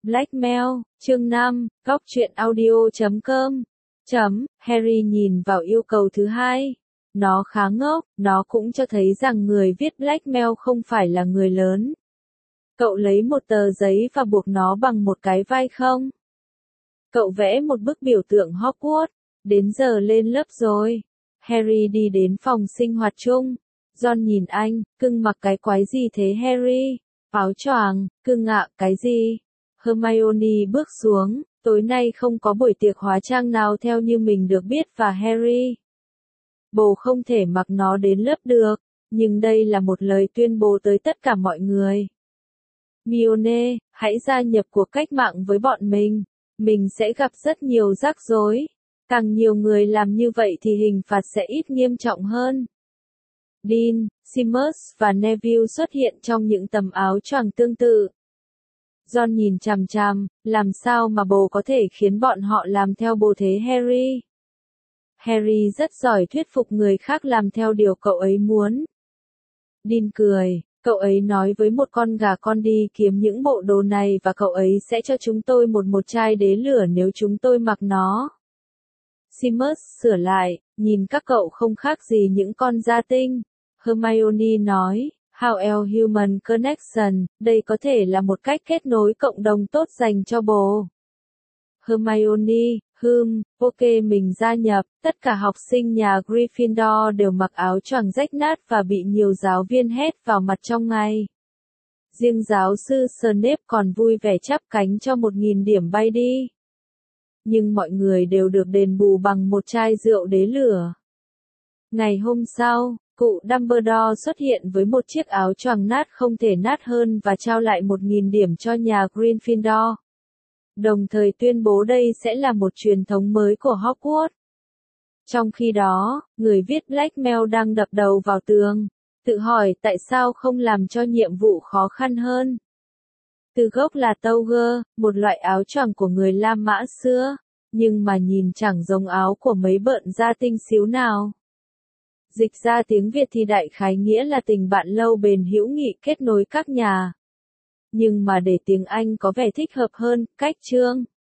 Blackmail, chương 5, góc truyện audio.com. Harry nhìn vào yêu cầu thứ hai. Nó khá ngốc, nó cũng cho thấy rằng người viết Blackmail không phải là người lớn. Cậu lấy một tờ giấy và buộc nó bằng một cái vai không? Cậu vẽ một bức biểu tượng Hogwarts. Đến giờ lên lớp rồi. Harry đi đến phòng sinh hoạt chung. Ron nhìn anh, cưng mặc cái quái gì thế Harry? Áo choàng, cưng ạ, cái gì? Hermione bước xuống, tối nay không có buổi tiệc hóa trang nào theo như mình được biết và Harry. Bồ không thể mặc nó đến lớp được, nhưng đây là một lời tuyên bố tới tất cả mọi người. Hermione, hãy gia nhập cuộc cách mạng với bọn mình sẽ gặp rất nhiều rắc rối. Càng nhiều người làm như vậy thì hình phạt sẽ ít nghiêm trọng hơn. Dean, Seamus và Neville xuất hiện trong những tấm áo choàng tương tự. Ron nhìn chằm chằm, làm sao mà bồ có thể khiến bọn họ làm theo bồ thế Harry? Harry rất giỏi thuyết phục người khác làm theo điều cậu ấy muốn. Dean cười, cậu ấy nói với một con gà con đi kiếm những bộ đồ này và cậu ấy sẽ cho chúng tôi một chai đế lửa nếu chúng tôi mặc nó. Seamus sửa lại, nhìn các cậu không khác gì những con gia tinh. Hermione nói, How else human connection, đây có thể là một cách kết nối cộng đồng tốt dành cho bồ. Hermione, ok mình gia nhập, tất cả học sinh nhà Gryffindor đều mặc áo choàng rách nát và bị nhiều giáo viên hét vào mặt trong ngày. Riêng giáo sư Snape còn vui vẻ chắp cánh cho 1000 điểm bay đi. Nhưng mọi người đều được đền bù bằng một chai rượu đế lửa. Ngày hôm sau, cụ Dumbledore xuất hiện với một chiếc áo choàng nát không thể nát hơn và trao lại 1000 điểm cho nhà Gryffindor. Đồng thời tuyên bố đây sẽ là một truyền thống mới của Hogwarts. Trong khi đó, người viết Blackmail đang đập đầu vào tường, tự hỏi tại sao không làm cho nhiệm vụ khó khăn hơn. Từ gốc là toga, một loại áo choàng của người La Mã xưa, nhưng mà nhìn chẳng giống áo của mấy bợn gia tinh xíu nào. Dịch ra tiếng Việt thì đại khái nghĩa là tình bạn lâu bền hữu nghị kết nối các nhà. Nhưng mà để tiếng Anh có vẻ thích hợp hơn, cách chương.